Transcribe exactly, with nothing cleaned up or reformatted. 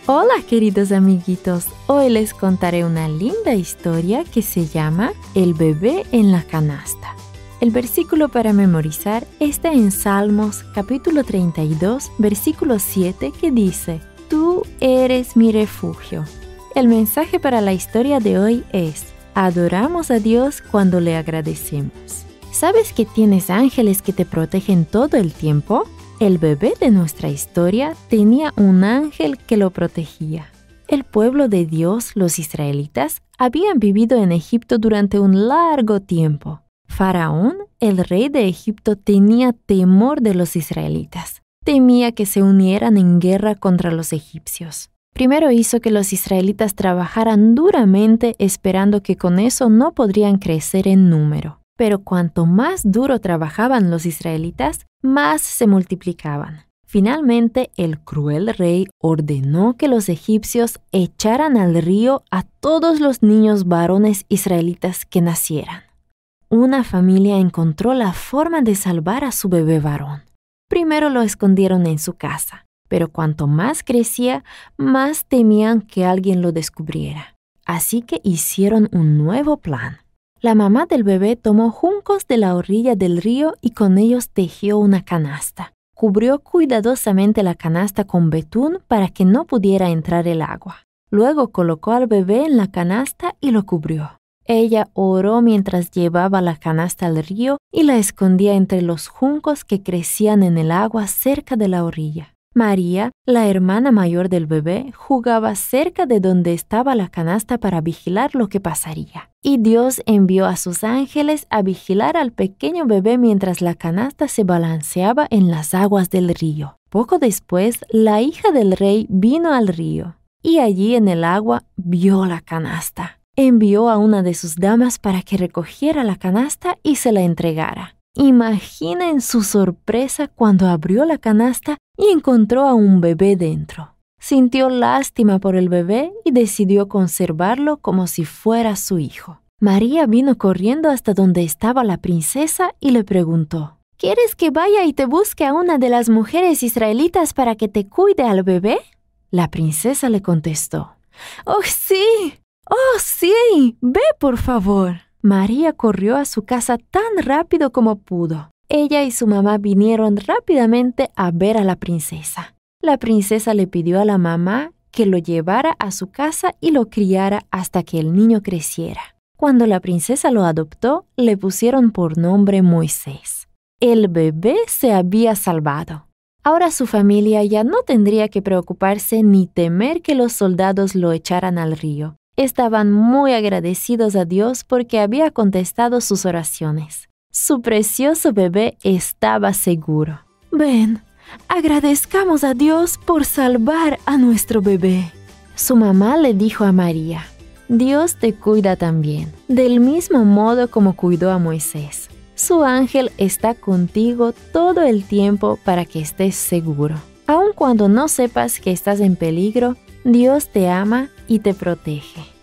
Hola queridos amiguitos, hoy les contaré una linda historia que se llama El bebé en la canasta. El versículo para memorizar está en Salmos capítulo treinta y dos, versículo siete, que dice: Tú eres mi refugio. El mensaje para la historia de hoy es: adoramos a Dios cuando le agradecemos. ¿Sabes que tienes ángeles que te protegen todo el tiempo? El bebé de nuestra historia tenía un ángel que lo protegía. El pueblo de Dios, los israelitas, habían vivido en Egipto durante un largo tiempo. Faraón, el rey de Egipto, tenía temor de los israelitas. Temía que se unieran en guerra contra los egipcios. Primero hizo que los israelitas trabajaran duramente, esperando que con eso no podrían crecer en número. Pero cuanto más duro trabajaban los israelitas, más se multiplicaban. Finalmente, el cruel rey ordenó que los egipcios echaran al río a todos los niños varones israelitas que nacieran. Una familia encontró la forma de salvar a su bebé varón. Primero lo escondieron en su casa, pero cuanto más crecía, más temían que alguien lo descubriera. Así que hicieron un nuevo plan. La mamá del bebé tomó juncos de la orilla del río y con ellos tejió una canasta. Cubrió cuidadosamente la canasta con betún para que no pudiera entrar el agua. Luego colocó al bebé en la canasta y lo cubrió. Ella oró mientras llevaba la canasta al río y la escondía entre los juncos que crecían en el agua cerca de la orilla. María, la hermana mayor del bebé, jugaba cerca de donde estaba la canasta para vigilar lo que pasaría. Y Dios envió a sus ángeles a vigilar al pequeño bebé mientras la canasta se balanceaba en las aguas del río. Poco después, la hija del rey vino al río y allí en el agua vio la canasta. Envió a una de sus damas para que recogiera la canasta y se la entregara. Imaginen su sorpresa cuando abrió la canasta y encontró a un bebé dentro. Sintió lástima por el bebé y decidió conservarlo como si fuera su hijo. María vino corriendo hasta donde estaba la princesa y le preguntó: ¿Quieres que vaya y te busque a una de las mujeres israelitas para que te cuide al bebé? La princesa le contestó: ¡Oh, sí! ¡Oh, sí! ¡Ve, por favor! María corrió a su casa tan rápido como pudo. Ella y su mamá vinieron rápidamente a ver a la princesa. La princesa le pidió a la mamá que lo llevara a su casa y lo criara hasta que el niño creciera. Cuando la princesa lo adoptó, le pusieron por nombre Moisés. El bebé se había salvado. Ahora su familia ya no tendría que preocuparse ni temer que los soldados lo echaran al río. Estaban muy agradecidos a Dios porque había contestado sus oraciones. Su precioso bebé estaba seguro. Ven, agradezcamos a Dios por salvar a nuestro bebé. Su mamá le dijo a María: Dios te cuida también, del mismo modo como cuidó a Moisés. Su ángel está contigo todo el tiempo para que estés seguro. Aun cuando no sepas que estás en peligro, Dios te ama y te protege.